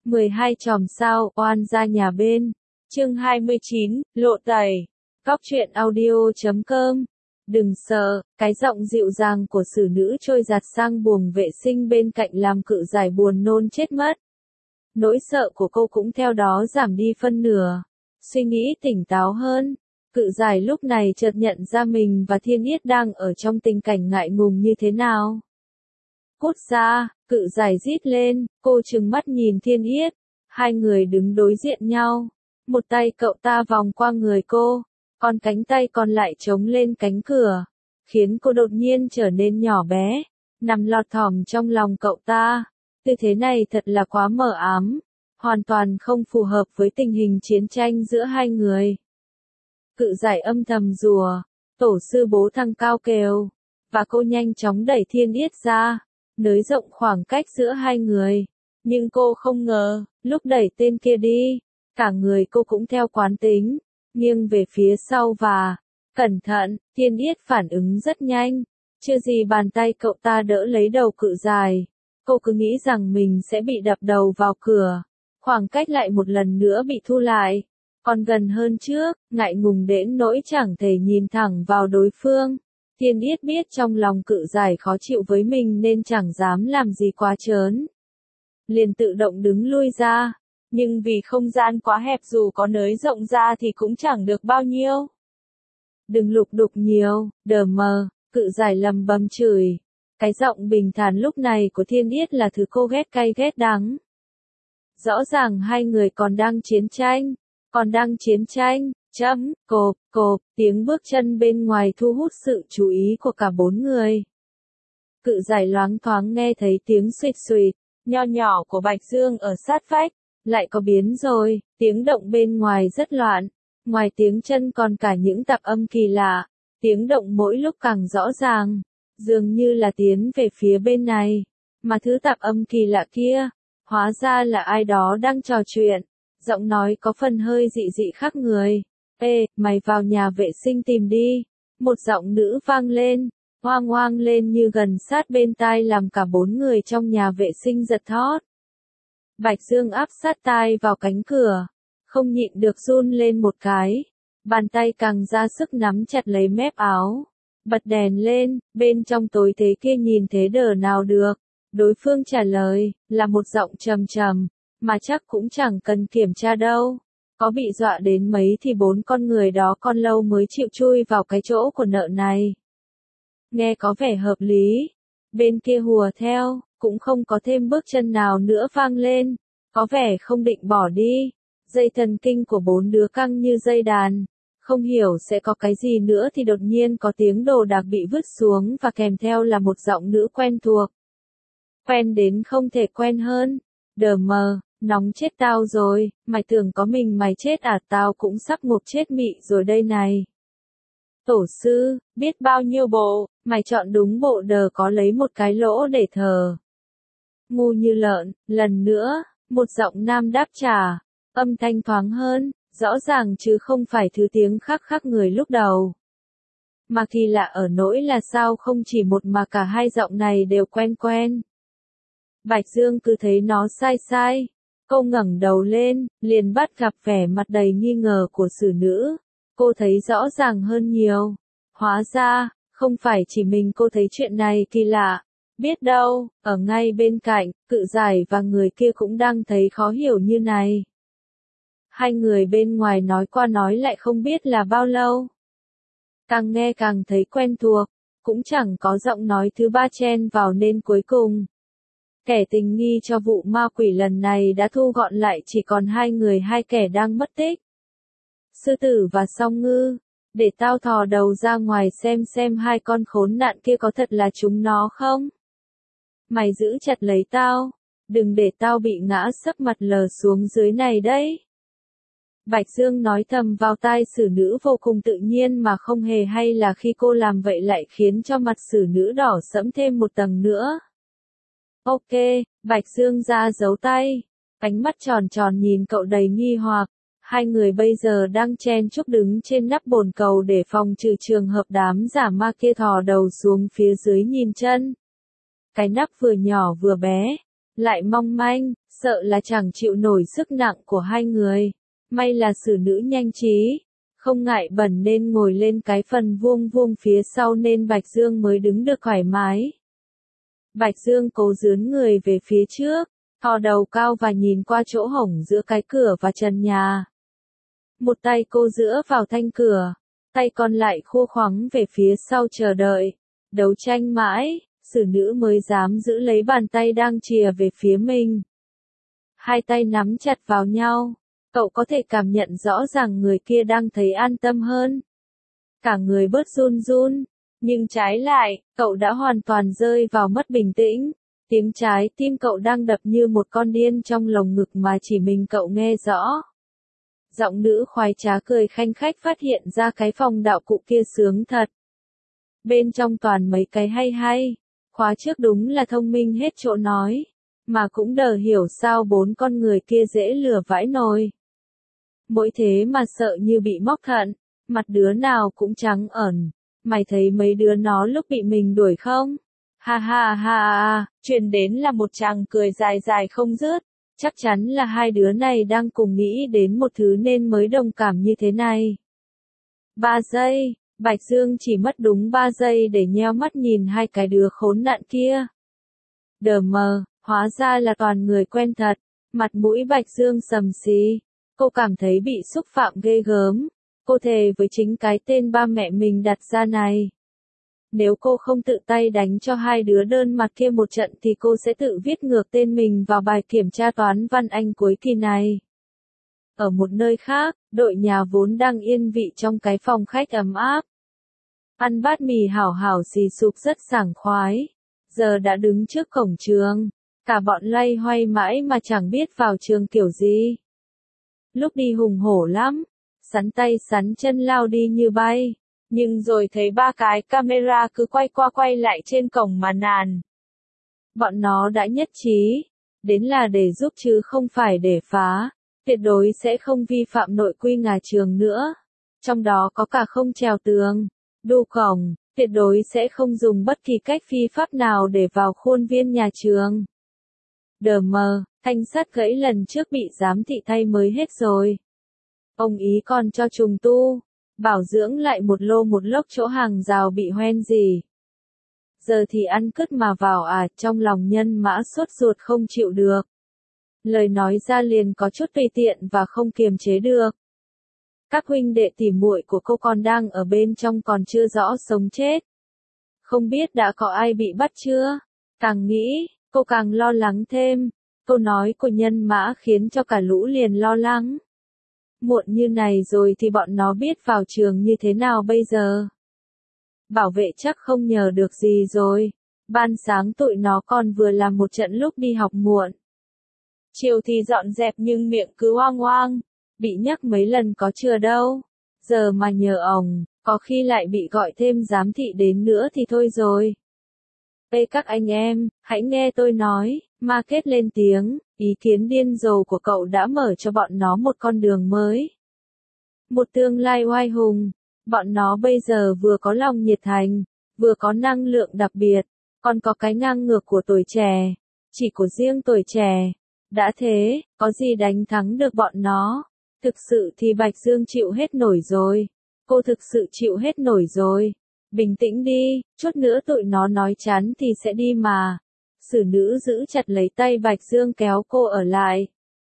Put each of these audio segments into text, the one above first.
12 chòm sao, oan gia nhà bên. Chương 29, lộ tẩy. Góc truyện audio.com. Đừng sợ, cái giọng dịu dàng của xử nữ trôi giạt sang buồng vệ sinh bên cạnh làm Cự Giải buồn nôn chết mất. Nỗi sợ của cô cũng theo đó giảm đi phân nửa. Suy nghĩ tỉnh táo hơn. Cự Giải lúc này chợt nhận ra mình và Thiên Yết đang ở trong tình cảnh ngại ngùng như thế nào. Cút ra, Cự Giải rít lên, cô trừng mắt nhìn Thiên Yết. Hai người đứng đối diện nhau. Một tay cậu ta vòng qua người cô, còn cánh tay còn lại chống lên cánh cửa, khiến cô đột nhiên trở nên nhỏ bé, nằm lọt thỏm trong lòng cậu ta. Tư thế này thật là quá mờ ám, hoàn toàn không phù hợp với tình hình chiến tranh giữa hai người. Cự Giải âm thầm rủa, tổ sư bố thăng cao kèo, và cô nhanh chóng đẩy Thiên Yết ra, nới rộng khoảng cách giữa hai người. Nhưng cô không ngờ, lúc đẩy tên kia đi, cả người cô cũng theo quán tính, nghiêng về phía sau và, cẩn thận, Thiên Yết phản ứng rất nhanh, chưa gì bàn tay cậu ta đỡ lấy đầu Cự Giải. Cô cứ nghĩ rằng mình sẽ bị đập đầu vào cửa, khoảng cách lại một lần nữa bị thu lại, còn gần hơn trước, ngại ngùng đến nỗi chẳng thể nhìn thẳng vào đối phương. Thiên Yết biết trong lòng Cự Giải khó chịu với mình nên chẳng dám làm gì quá trớn, liền tự động đứng lui ra. Nhưng vì không gian quá hẹp dù có nới rộng ra thì cũng chẳng được bao nhiêu. Đừng lục đục nhiều, đờ mờ, Cự Giải lầm bầm chửi. Cái giọng bình thản lúc này của Thiên Yết là thứ cô ghét cay ghét đắng. Rõ ràng hai người còn đang chiến tranh, cộp, tiếng bước chân bên ngoài thu hút sự chú ý của cả bốn người. Cự Giải loáng thoáng nghe thấy tiếng suỵt suỵt, nho nhỏ của Bạch Dương ở sát vách. Lại có biến rồi, tiếng động bên ngoài rất loạn, ngoài tiếng chân còn cả những tạp âm kỳ lạ, tiếng động mỗi lúc càng rõ ràng, dường như là tiến về phía bên này, mà thứ tạp âm kỳ lạ kia, hóa ra là ai đó đang trò chuyện, giọng nói có phần hơi dị dị khác người. Ê, mày vào nhà vệ sinh tìm đi, một giọng nữ vang lên, hoang hoang lên như gần sát bên tai làm cả bốn người trong nhà vệ sinh giật thót. Bạch Dương áp sát tai vào cánh cửa, không nhịn được run lên một cái, bàn tay càng ra sức nắm chặt lấy mép áo, bật đèn lên, bên trong tối thế kia nhìn thế đờ nào được. Đối phương trả lời, là một giọng trầm trầm, mà chắc cũng chẳng cần kiểm tra đâu, có bị dọa đến mấy thì bốn con người đó con lâu mới chịu chui vào cái chỗ của nợ này. Nghe có vẻ hợp lý, bên kia hùa theo. Cũng không có thêm bước chân nào nữa vang lên, có vẻ không định bỏ đi. Dây thần kinh của bốn đứa căng như dây đàn, không hiểu sẽ có cái gì nữa thì đột nhiên có tiếng đồ đạc bị vứt xuống và kèm theo là một giọng nữ quen thuộc. Quen đến không thể quen hơn. Đờ mờ, nóng chết tao rồi, mày tưởng có mình mày chết à, tao cũng sắp ngộp chết mị rồi đây này. Tổ sư, biết bao nhiêu bộ, mày chọn đúng bộ đờ có lấy một cái lỗ để thờ. Ngu như lợn, lần nữa, một giọng nam đáp trả, âm thanh thoáng hơn, rõ ràng chứ không phải thứ tiếng khác người lúc đầu. Mà kỳ lạ ở nỗi là sao không chỉ một mà cả hai giọng này đều quen. Bạch Dương cứ thấy nó sai, cô ngẩng đầu lên, liền bắt gặp vẻ mặt đầy nghi ngờ của xử nữ, cô thấy rõ ràng hơn nhiều. Hóa ra, không phải chỉ mình cô thấy chuyện này kỳ lạ. Biết đâu, ở ngay bên cạnh, Cự Giải và người kia cũng đang thấy khó hiểu như này. Hai người bên ngoài nói qua nói lại không biết là bao lâu. Càng nghe càng thấy quen thuộc, cũng chẳng có giọng nói thứ ba chen vào nên cuối cùng. Kẻ tình nghi cho vụ ma quỷ lần này đã thu gọn lại chỉ còn hai kẻ đang mất tích. Sư Tử và Song Ngư, để tao thò đầu ra ngoài xem hai con khốn nạn kia có thật là chúng nó không? Mày giữ chặt lấy tao, đừng để tao bị ngã sấp mặt lờ xuống dưới này đấy. Bạch Dương nói thầm vào tai xử nữ vô cùng tự nhiên mà không hề hay là khi cô làm vậy lại khiến cho mặt xử nữ đỏ sẫm thêm một tầng nữa. Ok, Bạch Dương ra giấu tay, ánh mắt tròn nhìn cậu đầy nghi hoặc. Hai người bây giờ đang chen chúc đứng trên nắp bồn cầu để phòng trừ trường hợp đám giả ma kia thò đầu xuống phía dưới nhìn chân. Cái nắp vừa nhỏ vừa bé, lại mong manh, sợ là chẳng chịu nổi sức nặng của hai người. May là xử nữ nhanh trí, không ngại bẩn nên ngồi lên cái phần vuông vuông phía sau nên Bạch Dương mới đứng được thoải mái. Bạch Dương cố dướn người về phía trước, thò đầu cao và nhìn qua chỗ hổng giữa cái cửa và trần nhà. Một tay cô dựa vào thanh cửa, tay còn lại khua khoắng về phía sau chờ đợi. Đấu tranh mãi, xử nữ mới dám giữ lấy bàn tay đang chìa về phía mình. Hai tay nắm chặt vào nhau, cậu có thể cảm nhận rõ ràng người kia đang thấy an tâm hơn. Cả người bớt run run, nhưng trái lại, cậu đã hoàn toàn rơi vào mất bình tĩnh. Tiếng trái tim cậu đang đập như một con điên trong lồng ngực mà chỉ mình cậu nghe rõ. Giọng nữ khoái trá cười khanh khách phát hiện ra cái phòng đạo cụ kia sướng thật. Bên trong toàn mấy cái hay hay, khóa trước đúng là thông minh hết chỗ nói, mà cũng đờ hiểu sao bốn con người kia dễ lừa vãi nồi. Mỗi thế mà sợ như bị móc thận, mặt đứa nào cũng trắng ẩn. Mày thấy mấy đứa nó lúc bị mình đuổi không? Ha ha ha ha, truyền đến là một tràng cười dài dài không dứt. Chắc chắn là hai đứa này đang cùng nghĩ đến một thứ nên mới đồng cảm như thế này. 3 giây, Bạch Dương chỉ mất đúng 3 giây để nheo mắt nhìn hai cái đứa khốn nạn kia. Đờ mờ, hóa ra là toàn người quen thật. Mặt mũi Bạch Dương sầm xí. Cô cảm thấy bị xúc phạm ghê gớm. Cô thề với chính cái tên ba mẹ mình đặt ra này. Nếu cô không tự tay đánh cho hai đứa đơn mặt kia một trận thì cô sẽ tự viết ngược tên mình vào bài kiểm tra toán văn Anh cuối kỳ này. Ở một nơi khác, đội nhà vốn đang yên vị trong cái phòng khách ấm áp. Ăn bát mì hảo hảo xì sụp rất sảng khoái. Giờ đã đứng trước cổng trường. Cả bọn loay hoay mãi mà chẳng biết vào trường kiểu gì. Lúc đi hùng hổ lắm. Sắn tay sắn chân lao đi như bay. Nhưng rồi thấy 3 cái camera cứ quay qua quay lại trên cổng mà nàn. Bọn nó đã nhất trí. Đến là để giúp chứ không phải để phá. Tuyệt đối sẽ không vi phạm nội quy nhà trường nữa. Trong đó có cả không trèo tường, đu cổng, tuyệt đối sẽ không dùng bất kỳ cách phi pháp nào để vào khuôn viên nhà trường. Đờ mờ, thanh sắt gãy lần trước bị giám thị thay mới hết rồi. Ông ý còn cho trùng tu, bảo dưỡng lại một lô một lốc chỗ hàng rào bị hoen gì. Giờ thì ăn cứt mà vào à, trong lòng Nhân Mã sốt ruột không chịu được. Lời nói ra liền có chút tùy tiện và không kiềm chế được. Các huynh đệ tỉ muội của cô còn đang ở bên trong còn chưa rõ sống chết. Không biết đã có ai bị bắt chưa? Càng nghĩ, cô càng lo lắng thêm. Câu nói của Nhân Mã khiến cho cả lũ liền lo lắng. Muộn như này rồi thì bọn nó biết vào trường như thế nào bây giờ? Bảo vệ chắc không nhờ được gì rồi. Ban sáng tụi nó còn vừa làm một trận lúc đi học muộn. Chiều thì dọn dẹp nhưng miệng cứ oang oang. Bị nhắc mấy lần có chừa đâu. Giờ mà nhờ ổng, có khi lại bị gọi thêm giám thị đến nữa thì thôi rồi. Ê các anh em, hãy nghe tôi nói, Ma Kết lên tiếng, ý kiến điên rồ của cậu đã mở cho bọn nó một con đường mới. Một tương lai oai hùng, bọn nó bây giờ vừa có lòng nhiệt thành, vừa có năng lượng đặc biệt, còn có cái ngang ngược của tuổi trẻ, chỉ của riêng tuổi trẻ. Đã thế, có gì đánh thắng được bọn nó? Thực sự thì Bạch Dương chịu hết nổi rồi. Cô thực sự chịu hết nổi rồi. Bình tĩnh đi, chút nữa tụi nó nói chán thì sẽ đi mà. Xử nữ giữ chặt lấy tay Bạch Dương kéo cô ở lại.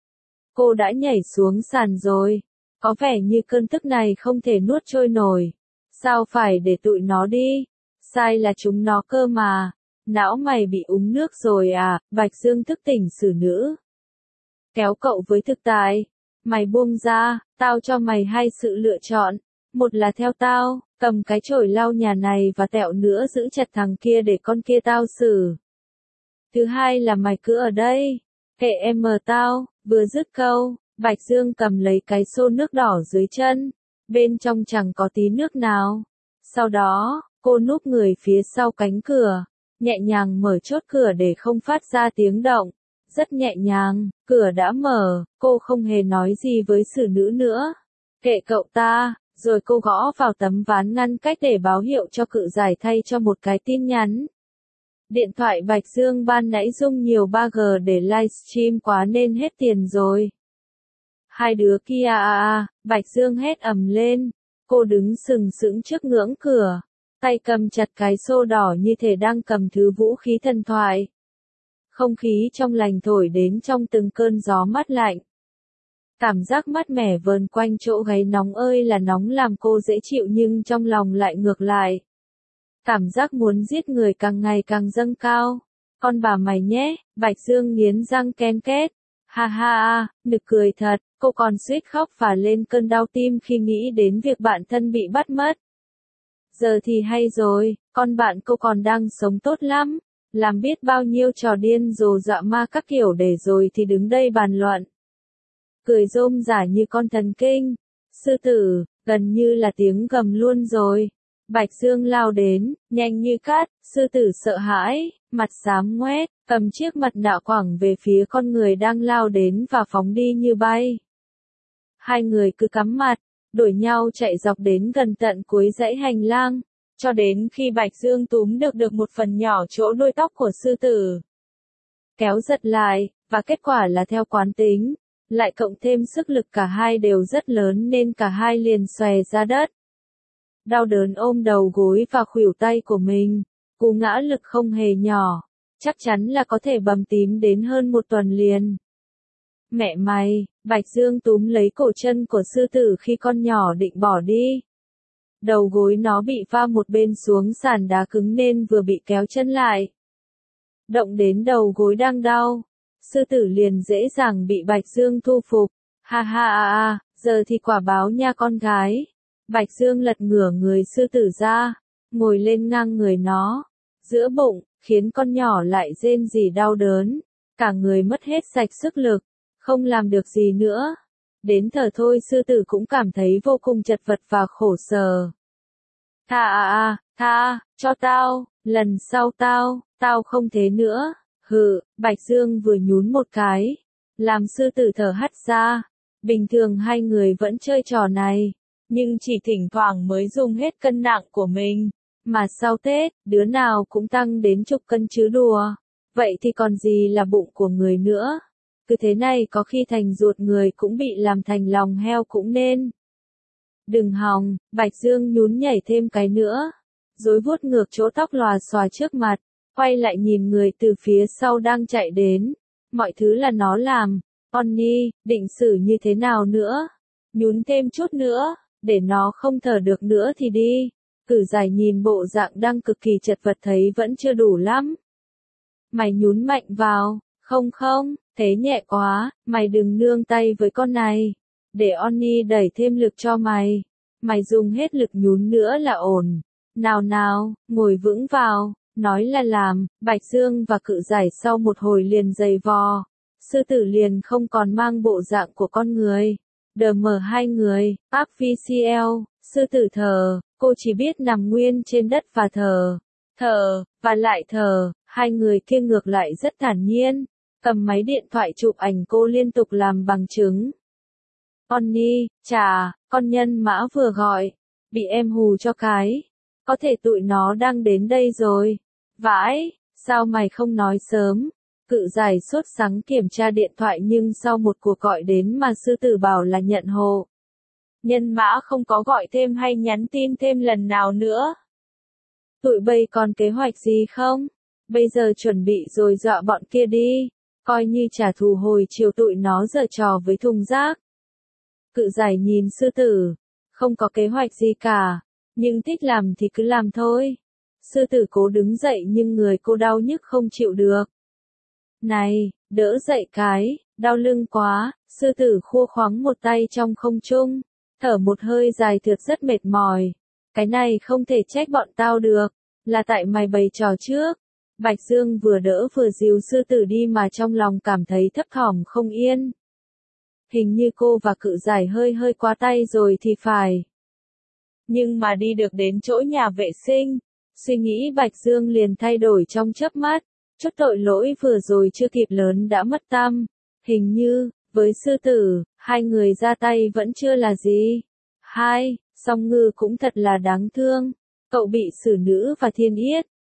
Cô đã nhảy xuống sàn rồi. Có vẻ như cơn tức này không thể nuốt trôi nổi. Sao phải để tụi nó đi? Sai là chúng nó cơ mà. Não mày bị uống nước rồi à? Bạch Dương thức tỉnh xử nữ. Kéo cậu với thực tại. Mày buông ra, tao cho mày hai sự lựa chọn. Một là theo tao, cầm cái chổi lau nhà này và tẹo nữa giữ chặt thằng kia để con kia tao xử. Thứ hai là mày cứ ở đây, kệ em mờ tao. Vừa dứt câu, Bạch Dương cầm lấy cái xô nước đỏ dưới chân. Bên trong chẳng có tí nước nào. Sau đó, cô núp người phía sau cánh cửa, nhẹ nhàng mở chốt cửa để không phát ra tiếng động. Rất nhẹ nhàng, cửa đã mở, cô không hề nói gì với xử nữ nữa. Kệ cậu ta, rồi cô gõ vào tấm ván ngăn cách để báo hiệu cho cự giải thay cho một cái tin nhắn. Điện thoại Bạch Dương ban nãy dùng nhiều 3G để livestream quá nên hết tiền rồi. Hai đứa kia Bạch Dương hét ầm lên. Cô đứng sừng sững trước ngưỡng cửa, tay cầm chặt cái xô đỏ như thể đang cầm thứ vũ khí thần thoại. Không khí trong lành thổi đến trong từng cơn gió mát lạnh. Cảm giác mát mẻ vờn quanh chỗ gáy nóng ơi là nóng làm cô dễ chịu nhưng trong lòng lại ngược lại. Cảm giác muốn giết người càng ngày càng dâng cao. Con bà mày nhé, Bạch Dương nghiến răng ken két. Ha, nực cười thật, cô còn suýt khóc phà lên cơn đau tim khi nghĩ đến việc bạn thân bị bắt mất. Giờ thì hay rồi, con bạn cô còn đang sống tốt lắm, làm biết bao nhiêu trò điên rồ dọa ma các kiểu để rồi thì đứng đây bàn luận. Cười rôm rả như con thần kinh. Sư tử, gần như là tiếng gầm luôn rồi. Bạch Dương lao đến, nhanh như cát, sư tử sợ hãi, mặt xám ngoét, cầm chiếc mặt nạ quẳng về phía con người đang lao đến và phóng đi như bay. Hai người cứ cắm mặt, đuổi nhau chạy dọc đến gần tận cuối dãy hành lang, cho đến khi Bạch Dương túm được một phần nhỏ chỗ đuôi tóc của sư tử. Kéo giật lại, và kết quả là theo quán tính, lại cộng thêm sức lực cả hai đều rất lớn nên cả hai liền xòe ra đất. Đau đớn ôm đầu gối và khuỷu tay của mình, cú ngã lực không hề nhỏ, chắc chắn là có thể bầm tím đến hơn một tuần liền. Mẹ mày, Bạch Dương túm lấy cổ chân của sư tử khi con nhỏ định bỏ đi. Đầu gối nó bị va một bên xuống sàn đá cứng nên vừa bị kéo chân lại. Động đến đầu gối đang đau, sư tử liền dễ dàng bị Bạch Dương thu phục. Ha, giờ thì quả báo nha con gái. Bạch Dương lật ngửa người sư tử ra, ngồi lên ngang người nó, giữa bụng, khiến con nhỏ lại rên rỉ đau đớn, cả người mất hết sạch sức lực, không làm được gì nữa. Đến thở thôi sư tử cũng cảm thấy vô cùng chật vật và khổ sở. Tha, cho tao, lần sau tao không thế nữa. Bạch Dương vừa nhún một cái, làm sư tử thở hắt ra. Bình thường hai người vẫn chơi trò này, nhưng chỉ thỉnh thoảng mới dùng hết cân nặng của mình, mà sau Tết, đứa nào cũng tăng đến chục cân chứ đùa. Vậy thì còn gì là bụng của người nữa. Cứ thế này có khi thành ruột người cũng bị làm thành lòng heo cũng nên. Đừng hòng, Bạch Dương nhún nhảy thêm cái nữa, rồi vuốt ngược chỗ tóc lòa xòa trước mặt, quay lại nhìn người từ phía sau đang chạy đến. Mọi thứ là nó làm. Onni, định xử như thế nào nữa? Nhún thêm chút nữa, để nó không thở được nữa thì đi. Cử giải nhìn bộ dạng đang cực kỳ chật vật thấy vẫn chưa đủ lắm. Mày nhún mạnh vào, không, thế nhẹ quá, mày đừng nương tay với con này. Để Onni đẩy thêm lực cho mày. Mày dùng hết lực nhún nữa là ổn. Nào, ngồi vững vào, nói là làm. Bạch Dương và cự giải sau một hồi liền giày vò. Sư tử liền không còn mang bộ dạng của con người. Đờ mờ hai người, áp VCL, sư tử thờ, cô chỉ biết nằm nguyên trên đất và thờ, và lại thờ. Hai người kia ngược lại rất thản nhiên, cầm máy điện thoại chụp ảnh cô liên tục làm bằng chứng. Onni, con nhân mã vừa gọi, bị em hù cho cái. Có thể tụi nó đang đến đây rồi. Vãi, sao mày không nói sớm? Cự giải sốt sắng kiểm tra điện thoại nhưng sau một cuộc gọi đến mà sư tử bảo là nhận hộ. Nhân mã không có gọi thêm hay nhắn tin thêm lần nào nữa. Tụi bay còn kế hoạch gì không? Bây giờ chuẩn bị rồi dọa bọn kia đi, coi như trả thù hồi chiều tụi nó giở trò với thùng rác. Cự giải nhìn sư tử, không có kế hoạch gì cả, nhưng thích làm thì cứ làm thôi. Sư tử cố đứng dậy nhưng người cô đau nhức không chịu được. Này, đỡ dậy cái, đau lưng quá. Sư tử khua khoắng một tay trong không trung, thở một hơi dài thượt rất mệt mỏi. Cái này không thể trách bọn tao được, là tại mày bày trò trước. Bạch Dương vừa đỡ vừa dìu sư tử đi mà trong lòng cảm thấy thấp thỏm không yên. Hình như cô và cự giải hơi quá tay rồi thì phải. Nhưng mà đi được đến chỗ nhà vệ sinh, suy nghĩ Bạch Dương liền thay đổi trong chớp mắt. Chút tội lỗi vừa rồi chưa kịp lớn đã mất tăm. Hình như, với sư tử, hai người ra tay vẫn chưa là gì. Song Ngư cũng thật là đáng thương. Cậu bị xử nữ và thiên yết.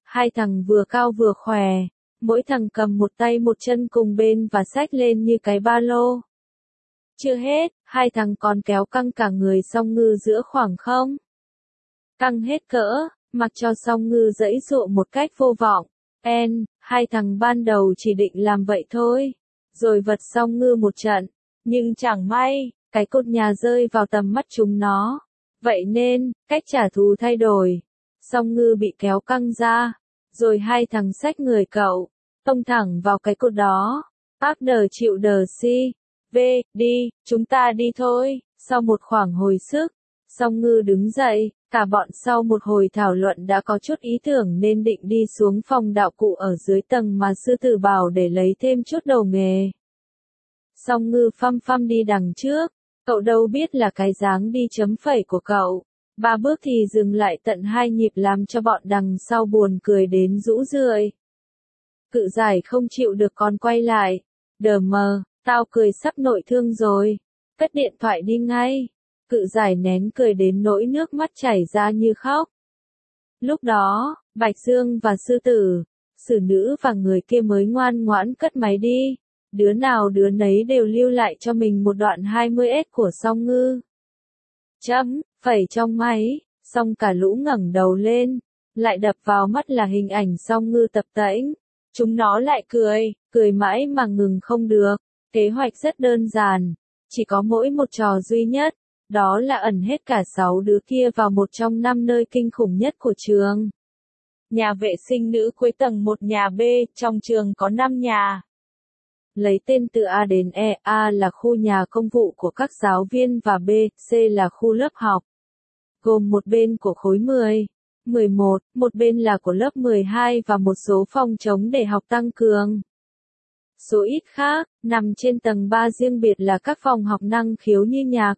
Hai thằng vừa cao vừa khỏe, mỗi thằng cầm một tay một chân cùng bên và xách lên như cái ba lô. Chưa hết, hai thằng còn kéo căng cả người Song Ngư giữa khoảng không. Căng hết cỡ, mặc cho Song Ngư giãy giụa một cách vô vọng. Hai thằng ban đầu chỉ định làm vậy thôi, rồi vật Song Ngư một trận, nhưng chẳng may, cái cột nhà rơi vào tầm mắt chúng nó. Vậy nên, cách trả thù thay đổi. Song Ngư bị kéo căng ra, rồi hai thằng xách người cậu, tông thẳng vào cái cột đó. Ác đờ chịu đờ si. Đi, chúng ta đi thôi. Sau một khoảng hồi sức, Song Ngư đứng dậy, cả bọn sau một hồi thảo luận đã có chút ý tưởng nên định đi xuống phòng đạo cụ ở dưới tầng mà sư tử bảo để lấy thêm chút đồ nghề. Song Ngư phăm phăm đi đằng trước, cậu đâu biết là cái dáng đi chấm phẩy của cậu. 3 bước thì dừng lại tận 2 nhịp làm cho bọn đằng sau buồn cười đến rũ rượi. Cự giải không chịu được còn quay lại. Đờ mờ, tao cười sắp nội thương rồi. Cất điện thoại đi ngay. Cự giải nén cười đến nỗi nước mắt chảy ra như khóc. Lúc đó, Bạch Dương và sư tử, xử nữ và người kia mới ngoan ngoãn cất máy đi. Đứa nào đứa nấy đều lưu lại cho mình một đoạn 20s của Song Ngư. Phẩy trong máy, xong cả lũ ngẩng đầu lên, lại đập vào mắt là hình ảnh Song Ngư tập tễnh. Chúng nó lại cười mãi mà ngừng không được. Kế hoạch rất đơn giản, chỉ có mỗi một trò duy nhất, đó là ẩn hết cả 6 đứa kia vào một trong 5 nơi kinh khủng nhất của trường. Nhà vệ sinh nữ cuối tầng 1 nhà B, trong trường có 5 nhà. Lấy tên từ A đến E, A là khu nhà công vụ của các giáo viên và B, C là khu lớp học. Gồm một bên của khối 10, 11, một bên là của lớp 12 và một số phòng trống để học tăng cường. Số ít khác, nằm trên tầng 3 riêng biệt là các phòng học năng khiếu như nhạc,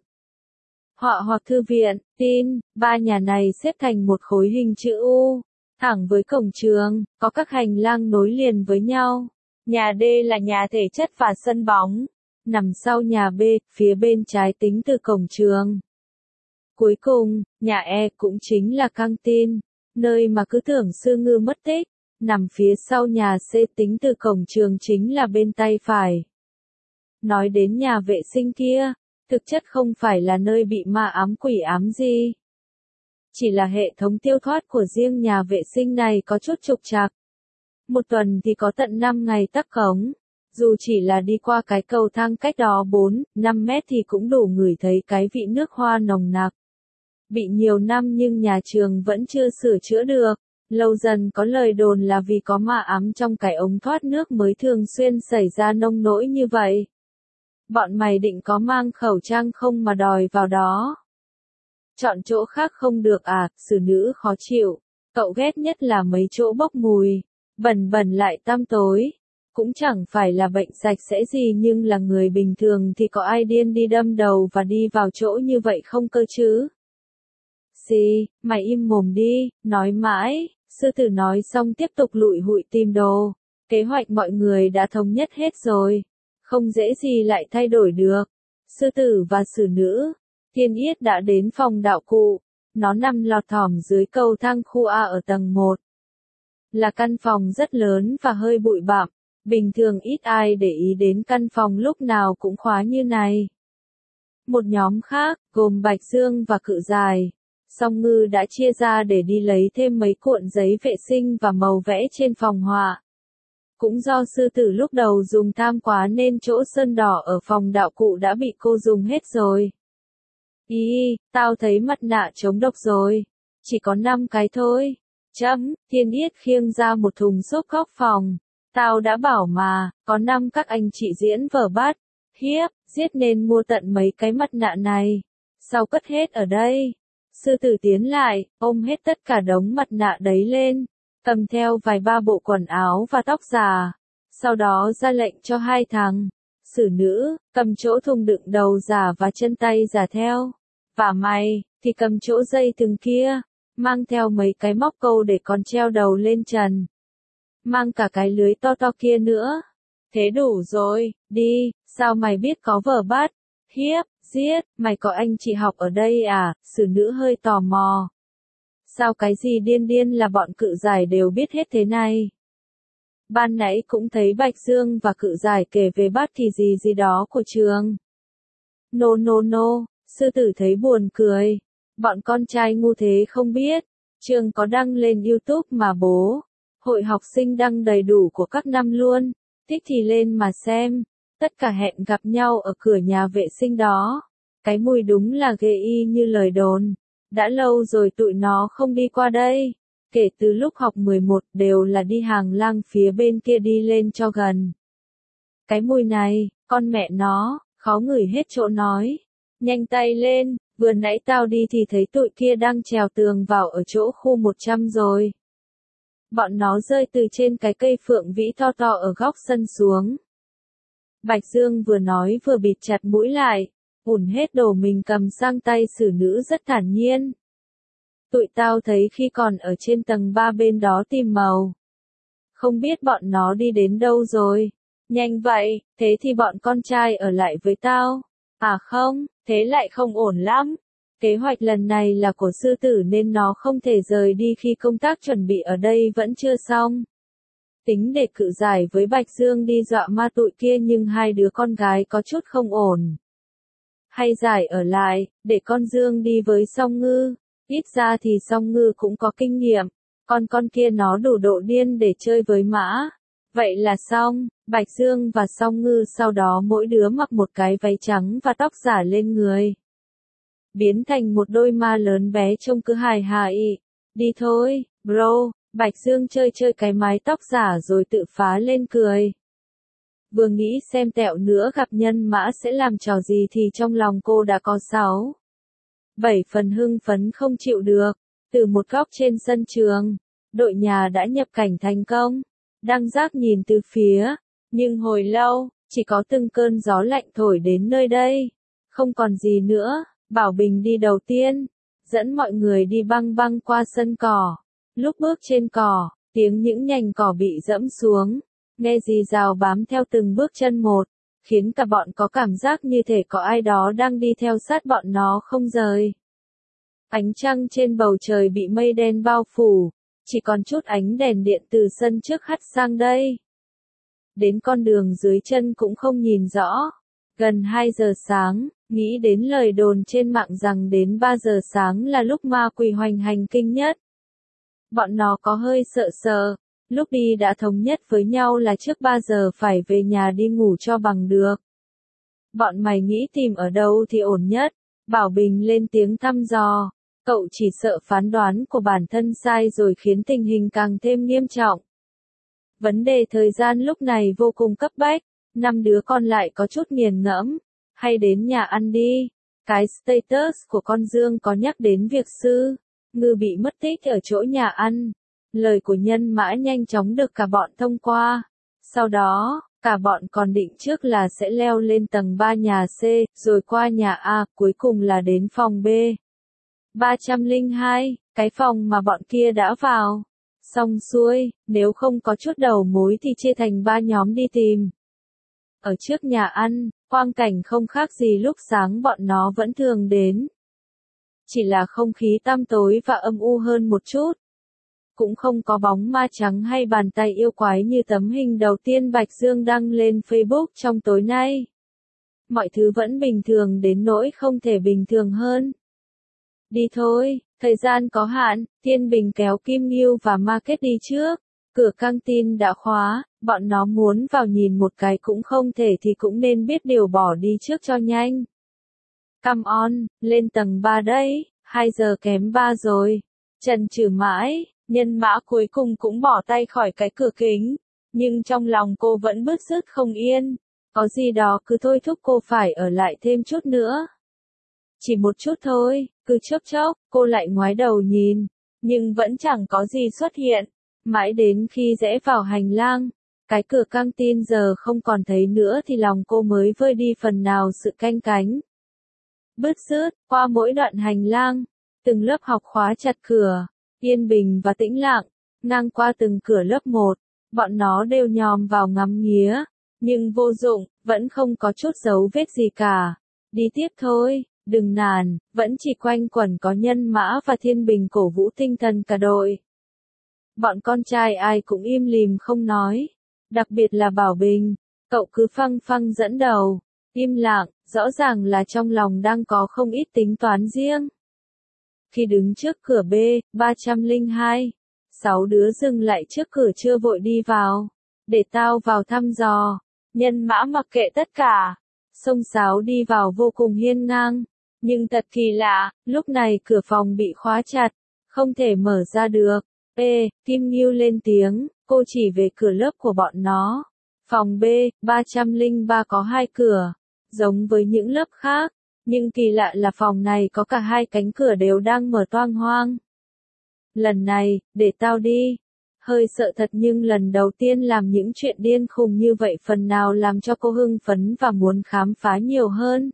họa hoặc thư viện, tin. 3 nhà này xếp thành một khối hình chữ U, thẳng với cổng trường, có các hành lang nối liền với nhau. Nhà D là nhà thể chất và sân bóng, nằm sau nhà B, phía bên trái tính từ cổng trường. Cuối cùng, nhà E cũng chính là căng tin, nơi mà cứ tưởng Sư Ngư mất tích, nằm phía sau nhà C tính từ cổng trường chính là bên tay phải. Nói đến nhà vệ sinh kia, thực chất không phải là nơi bị ma ám quỷ ám gì. Chỉ là hệ thống tiêu thoát của riêng nhà vệ sinh này có chút trục trặc. Một tuần thì có tận 5 ngày tắc cống. Dù chỉ là đi qua cái cầu thang cách đó 4-5 mét thì cũng đủ ngửi thấy cái vị nước hoa nồng nặc. Bị nhiều năm nhưng nhà trường vẫn chưa sửa chữa được. Lâu dần có lời đồn là vì có ma ám trong cái ống thoát nước mới thường xuyên xảy ra nông nỗi như vậy. Bọn mày định có mang khẩu trang không mà đòi vào đó? Chọn chỗ khác không được à? Xử nữ khó chịu. Cậu ghét nhất là mấy chỗ bốc mùi, bẩn bẩn lại tăm tối. Cũng chẳng phải là bệnh sạch sẽ gì nhưng là người bình thường thì có ai điên đi đâm đầu và đi vào chỗ như vậy không cơ chứ? Xì, mày im mồm đi, nói mãi. Sư tử nói xong tiếp tục lụi hụi tìm đồ. Kế hoạch mọi người đã thống nhất hết rồi. Không dễ gì lại thay đổi được. Sư tử và xử nữ, Thiên Yết đã đến phòng đạo cụ. Nó nằm lọt thỏm dưới cầu thang khu A ở tầng 1. Là căn phòng rất lớn và hơi bụi bặm. Bình thường ít ai để ý đến căn phòng lúc nào cũng khóa như này. Một nhóm khác, gồm Bạch Dương và Cự Dài, Song Ngư đã chia ra để đi lấy thêm mấy cuộn giấy vệ sinh và màu vẽ trên phòng họa. Cũng do sư tử lúc đầu dùng tham quá nên chỗ sơn đỏ ở phòng đạo cụ đã bị cô dùng hết rồi. Tao thấy mặt nạ chống độc rồi. Chỉ có 5 cái thôi. Thiên Yết khiêng ra một thùng xốp góc phòng. Tao đã bảo mà, có 5 các anh chị diễn vở bắt, hiếp, giết nên mua tận mấy cái mặt nạ này. Sao cất hết ở đây? Sư tử tiến lại, ôm hết tất cả đống mặt nạ đấy lên, cầm theo vài ba bộ quần áo và tóc giả. Sau đó ra lệnh cho hai thằng, xử nữ, cầm chỗ thùng đựng đầu giả và chân tay giả theo. Và mày, thì cầm chỗ dây thừng kia, mang theo mấy cái móc câu để con treo đầu lên trần. Mang cả cái lưới to to kia nữa. Thế đủ rồi, đi, sao mày biết có vở bắt, hiếp, giết, mày có anh chị học ở đây à? Xử nữ hơi tò mò. Sao cái gì điên điên là bọn cự giải đều biết hết thế này? Ban nãy cũng thấy Bạch Dương và cự giải kể về bát thì gì gì đó của trường. No, sư tử thấy buồn cười. Bọn con trai ngu thế không biết. Trường có đăng lên YouTube mà bố. Hội học sinh đăng đầy đủ của các năm luôn. Thích thì lên mà xem. Tất cả hẹn gặp nhau ở cửa nhà vệ sinh đó. Cái mùi đúng là ghê y như lời đồn. Đã lâu rồi tụi nó không đi qua đây. Kể từ lúc học 11 đều là đi hàng lang phía bên kia đi lên cho gần. Cái mùi này, con mẹ nó, khó ngửi hết chỗ nói. Nhanh tay lên, vừa nãy tao đi thì thấy tụi kia đang trèo tường vào ở chỗ khu 100 rồi. Bọn nó rơi từ trên cái cây phượng vĩ to to ở góc sân xuống. Bạch Dương vừa nói vừa bịt chặt mũi lại, ủn hết đồ mình cầm sang tay xử nữ rất thản nhiên. Tụi tao thấy khi còn ở trên tầng 3 bên đó tìm màu. Không biết bọn nó đi đến đâu rồi. Nhanh vậy, thế thì bọn con trai ở lại với tao. À không, thế lại không ổn lắm. Kế hoạch lần này là của sư tử nên nó không thể rời đi khi công tác chuẩn bị ở đây vẫn chưa xong. Tính để cự giải với Bạch Dương đi dọa ma tụi kia nhưng hai đứa con gái có chút không ổn. Hay giải ở lại, để con Dương đi với Song Ngư. Ít ra thì Song Ngư cũng có kinh nghiệm, con kia nó đủ độ điên để chơi với mã. Vậy là xong, Bạch Dương và Song Ngư sau đó mỗi đứa mặc một cái váy trắng và tóc giả lên người. Biến thành một đôi ma lớn bé trông cứ hài hài. Đi thôi, bro, Bạch Dương chơi cái mái tóc giả rồi tự phá lên cười. Vừa nghĩ xem tẹo nữa gặp nhân mã sẽ làm trò gì thì trong lòng cô đã có 7 phần hưng phấn không chịu được. Từ một góc trên sân trường, đội nhà đã nhập cảnh thành công. Đăng Giác nhìn từ phía, nhưng hồi lâu, chỉ có từng cơn gió lạnh thổi đến nơi đây. Không còn gì nữa, Bảo Bình đi đầu tiên, dẫn mọi người đi băng băng qua sân cỏ. Lúc bước trên cỏ, tiếng những nhành cỏ bị dẫm xuống, nghe rì rào bám theo từng bước chân một, khiến cả bọn có cảm giác như thể có ai đó đang đi theo sát bọn nó không rời. Ánh trăng trên bầu trời bị mây đen bao phủ, chỉ còn chút ánh đèn điện từ sân trước hắt sang đây. Đến con đường dưới chân cũng không nhìn rõ. Gần 2 giờ sáng, nghĩ đến lời đồn trên mạng rằng đến 3 giờ sáng là lúc ma quỷ hoành hành kinh nhất. Bọn nó có hơi sợ, lúc đi đã thống nhất với nhau là trước 3 giờ phải về nhà đi ngủ cho bằng được. Bọn mày nghĩ tìm ở đâu thì ổn nhất? Bảo Bình lên tiếng thăm dò. Cậu chỉ sợ phán đoán của bản thân sai rồi khiến tình hình càng thêm nghiêm trọng. Vấn đề thời gian lúc này vô cùng cấp bách. 5 đứa còn lại có chút nghiền ngẫm. Hay đến nhà ăn đi. Cái status của con Dương có nhắc đến việc sư Ngư bị mất tích ở chỗ nhà ăn. Lời của nhân mã nhanh chóng được cả bọn thông qua. Sau đó, cả bọn còn định trước là sẽ leo lên tầng 3 nhà C, rồi qua nhà A, cuối cùng là đến phòng B. 302, cái phòng mà bọn kia đã vào. Xong xuôi, nếu không có chút đầu mối thì chia thành 3 nhóm đi tìm. Ở trước nhà ăn, quang cảnh không khác gì lúc sáng bọn nó vẫn thường đến. Chỉ là không khí tăm tối và âm u hơn một chút. Cũng không có bóng ma trắng hay bàn tay yêu quái như tấm hình đầu tiên Bạch Dương đăng lên Facebook trong tối nay. Mọi thứ vẫn bình thường đến nỗi không thể bình thường hơn. Đi thôi, thời gian có hạn, Thiên Bình kéo Kim Ngưu và Market đi trước. Cửa căng tin đã khóa, bọn nó muốn vào nhìn một cái cũng không thể thì cũng nên biết điều bỏ đi trước cho nhanh. Come on, lên tầng 3 đấy, 2 giờ kém 3 rồi. Chần chừ mãi, nhân mã cuối cùng cũng bỏ tay khỏi cái cửa kính. Nhưng trong lòng cô vẫn bứt rứt không yên. Có gì đó cứ thôi thúc cô phải ở lại thêm chút nữa. Chỉ một chút thôi, cứ chốc, cô lại ngoái đầu nhìn. Nhưng vẫn chẳng có gì xuất hiện. Mãi đến khi rẽ vào hành lang, cái cửa căng tin giờ không còn thấy nữa thì lòng cô mới vơi đi phần nào sự canh cánh. Bứt rứt, qua mỗi đoạn hành lang, từng lớp học khóa chặt cửa, yên bình và tĩnh lặng, ngang qua từng cửa lớp một, bọn nó đều nhòm vào ngắm nghía, nhưng vô dụng, vẫn không có chút dấu vết gì cả. Đi tiếp thôi, Đừng nản, vẫn chỉ quanh quẩn có Nhân Mã và Thiên Bình cổ vũ tinh thần cả đội. Bọn con trai ai cũng im lìm không nói. Đặc biệt là Bảo Bình, cậu cứ phăng phăng dẫn đầu, im lặng, rõ ràng là trong lòng đang có không ít tính toán riêng. Khi đứng trước cửa B302, 6 đứa dừng lại trước cửa chưa vội đi vào. Để tao vào thăm dò. Nhân Mã mặc kệ tất cả. Xông xáo đi vào vô cùng hiên ngang. Nhưng thật kỳ lạ, lúc này cửa phòng bị khóa chặt, không thể mở ra được. Kim Ngưu lên tiếng, cô chỉ về cửa lớp của bọn nó. Phòng B303 có 2 cửa, giống với những lớp khác, nhưng kỳ lạ là phòng này có cả 2 cánh cửa đều đang mở toang hoang. Lần này, để tao đi. Hơi sợ thật nhưng lần đầu tiên làm những chuyện điên khùng như vậy phần nào làm cho cô hưng phấn và muốn khám phá nhiều hơn.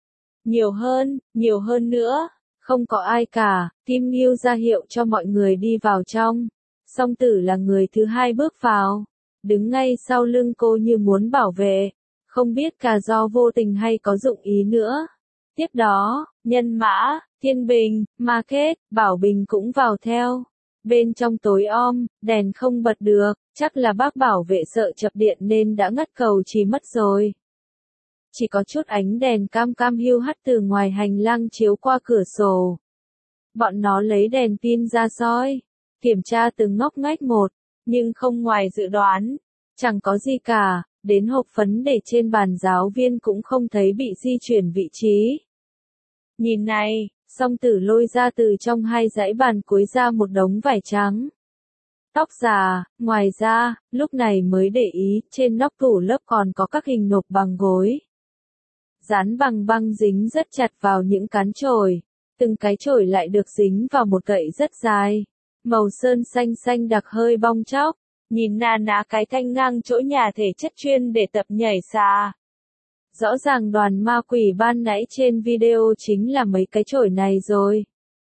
Nhiều hơn nữa. Không có ai cả, Kim Ngưu ra hiệu cho mọi người đi vào trong. Song Tử là người thứ 2 bước vào, đứng ngay sau lưng cô như muốn bảo vệ, không biết cả do vô tình hay có dụng ý nữa. Tiếp đó, Nhân Mã, Thiên Bình, Ma Kết, Bảo Bình cũng vào theo. Bên trong tối om, đèn không bật được, chắc là bác bảo vệ sợ chập điện nên đã ngắt cầu trì mất rồi. Chỉ có chút ánh đèn cam cam hiu hắt từ ngoài hành lang chiếu qua cửa sổ. Bọn nó lấy đèn pin ra soi, kiểm tra từng ngóc ngách một, nhưng không ngoài dự đoán, chẳng có gì cả, đến hộp phấn để trên bàn giáo viên cũng không thấy bị di chuyển vị trí. Nhìn này, Song Tử lôi ra từ trong 2 dãy bàn cuối ra một đống vải trắng. Tóc già, ngoài ra, lúc này mới để ý, trên nóc tủ lớp còn có các hình nộp bằng gối. Dán bằng băng dính rất chặt vào những cán chổi, từng cái chổi lại được dính vào một gậy rất dài. Màu sơn xanh xanh đặc hơi bong tróc, nhìn na ná cái thanh ngang chỗ nhà thể chất chuyên để tập nhảy xà. Rõ ràng đoàn ma quỷ ban nãy trên video chính là mấy cái chổi này rồi.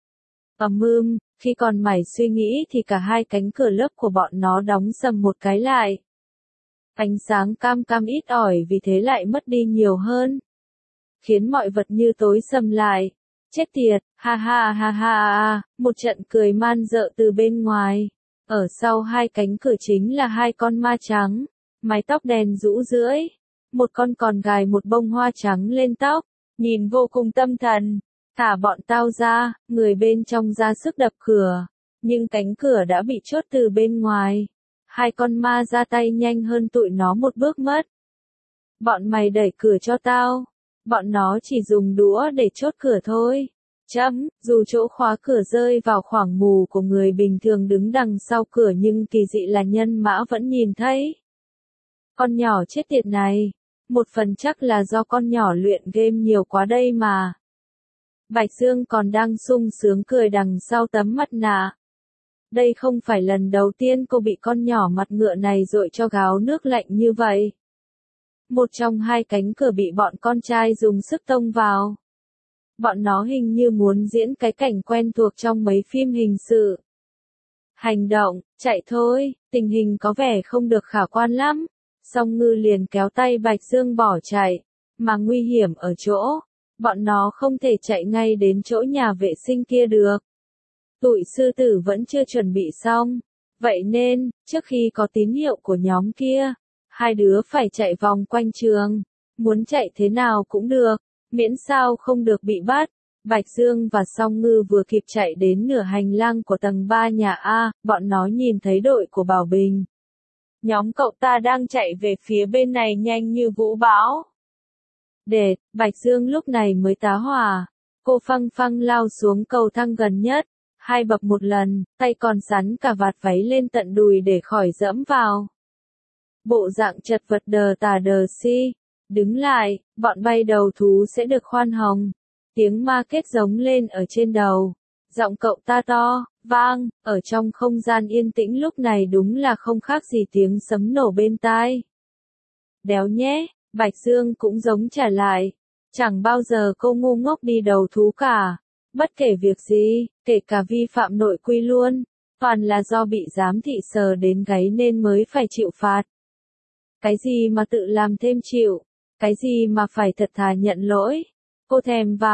Khi còn mải suy nghĩ thì cả 2 cánh cửa lớp của bọn nó đóng sầm một cái lại. Ánh sáng cam cam ít ỏi vì thế lại mất đi nhiều hơn. Khiến mọi vật như tối sầm lại. Chết tiệt, ha ha ha ha, một trận cười man dợ từ bên ngoài. Ở sau 2 cánh cửa chính là 2 con ma trắng, mái tóc đen rũ rưỡi. Một con còn gài một bông hoa trắng lên tóc, nhìn vô cùng tâm thần. Thả bọn tao ra, người bên trong ra sức đập cửa, nhưng cánh cửa đã bị chốt từ bên ngoài. 2 con ma ra tay nhanh hơn tụi nó một bước mất. Bọn mày đẩy cửa cho tao. Bọn nó chỉ dùng đũa để chốt cửa thôi. Dù chỗ khóa cửa rơi vào khoảng mù của người bình thường đứng đằng sau cửa nhưng kỳ dị là Nhân Mã vẫn nhìn thấy. Con nhỏ chết tiệt này. Một phần chắc là do con nhỏ luyện game nhiều quá đây mà. Bạch Dương còn đang sung sướng cười đằng sau tấm mặt nạ. Đây không phải lần đầu tiên cô bị con nhỏ mặt ngựa này dội cho gáo nước lạnh như vậy. Một trong 2 cánh cửa bị bọn con trai dùng sức tông vào. Bọn nó hình như muốn diễn cái cảnh quen thuộc trong mấy phim hình sự. Hành động, chạy thôi, tình hình có vẻ không được khả quan lắm. Song Ngư liền kéo tay Bạch Dương bỏ chạy. Mà nguy hiểm ở chỗ, bọn nó không thể chạy ngay đến chỗ nhà vệ sinh kia được. Tụi sư tử vẫn chưa chuẩn bị xong. Vậy nên, trước khi có tín hiệu của nhóm kia, 2 đứa phải chạy vòng quanh trường. Muốn chạy thế nào cũng được, miễn sao không được bị bắt. Bạch Dương và Song Ngư vừa kịp chạy đến nửa hành lang của tầng 3 nhà A, bọn nó nhìn thấy đội của Bảo Bình. Nhóm cậu ta đang chạy về phía bên này nhanh như vũ bão. Bạch Dương lúc này mới tá hỏa. Cô phăng phăng lao xuống cầu thang gần nhất. 2 bậc một lần, tay còn sắn cả vạt váy lên tận đùi để khỏi dẫm vào. Bộ dạng chật vật đờ tà đờ si. Đứng lại, bọn bay đầu thú sẽ được khoan hồng. Tiếng Ma Kết giống lên ở trên đầu. Giọng cậu ta to, vang, ở trong không gian yên tĩnh lúc này đúng là không khác gì tiếng sấm nổ bên tai. Đéo nhé, Bạch Dương cũng giống trả lại. Chẳng bao giờ cô ngu ngốc đi đầu thú cả. Bất kể việc gì, kể cả vi phạm nội quy luôn. Toàn là do bị giám thị sờ đến gáy nên mới phải chịu phạt. Cái gì mà tự làm thêm chịu. Cái gì mà phải thật thà nhận lỗi. Cô thèm vào,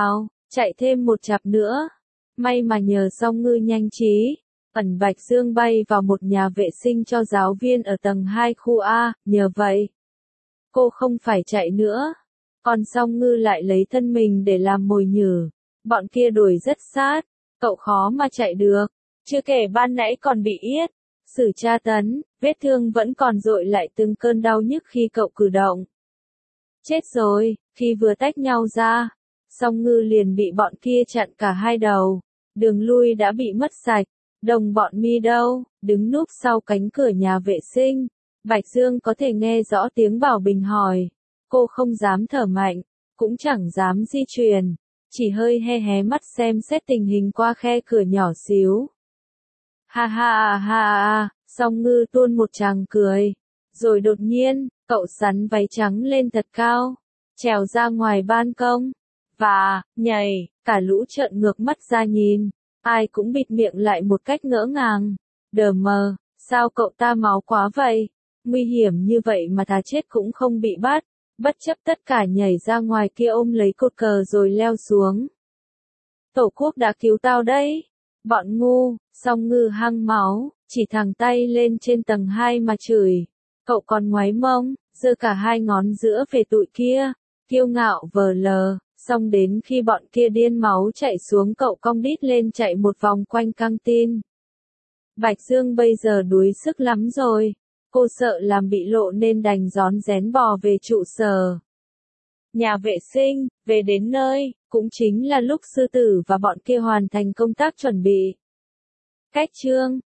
Chạy thêm một chặp nữa. May mà nhờ Song Ngư nhanh trí. Ẩn Bạch Dương bay vào một nhà vệ sinh cho giáo viên ở tầng 2 khu A, nhờ vậy. Cô không phải chạy nữa. Còn Song Ngư lại lấy thân mình để làm mồi nhử. Bọn kia đuổi rất sát. Cậu khó mà chạy được. Chưa kể ban nãy còn bị yết. Xử tra tấn, vết thương vẫn còn dội lại từng cơn đau nhức khi cậu cử động. Chết rồi, khi vừa tách nhau ra, Song Ngư liền bị bọn kia chặn cả hai đầu. Đường lui đã bị mất sạch. Đồng bọn Mi đâu, đứng núp sau cánh cửa nhà vệ sinh. Bạch Dương có thể nghe rõ tiếng Bảo Bình hỏi. Cô không dám thở mạnh, cũng chẳng dám di chuyển. Chỉ hơi hé mắt xem xét tình hình qua khe cửa nhỏ xíu. Ha ha ha, Song Ngư tuôn một tràng cười. Rồi đột nhiên, cậu sắn váy trắng lên thật cao, trèo ra ngoài ban công. Và, nhảy, cả lũ trợn ngược mắt ra nhìn. Ai cũng bịt miệng lại một cách ngỡ ngàng. Đờ mờ, sao cậu ta máu quá vậy? Nguy hiểm như vậy mà thà chết cũng không bị bắt. Bất chấp tất cả nhảy ra ngoài kia ôm lấy cột cờ rồi leo xuống. Tổ quốc đã cứu tao đấy. Bọn ngu, Song Ngư hăng máu, chỉ thẳng tay lên trên tầng 2 mà chửi. Cậu còn ngoáy mông, giơ cả hai ngón giữa về tụi kia, kiêu ngạo vờ lờ. Xong đến khi bọn kia điên máu chạy xuống cậu cong đít lên chạy một vòng quanh căng tin. Bạch Dương bây giờ đuối sức lắm rồi. Cô sợ làm bị lộ nên đành rón rén bò về trụ sở. Nhà vệ sinh, về đến nơi, cũng chính là lúc sư tử và bọn kia hoàn thành công tác chuẩn bị. Cách chương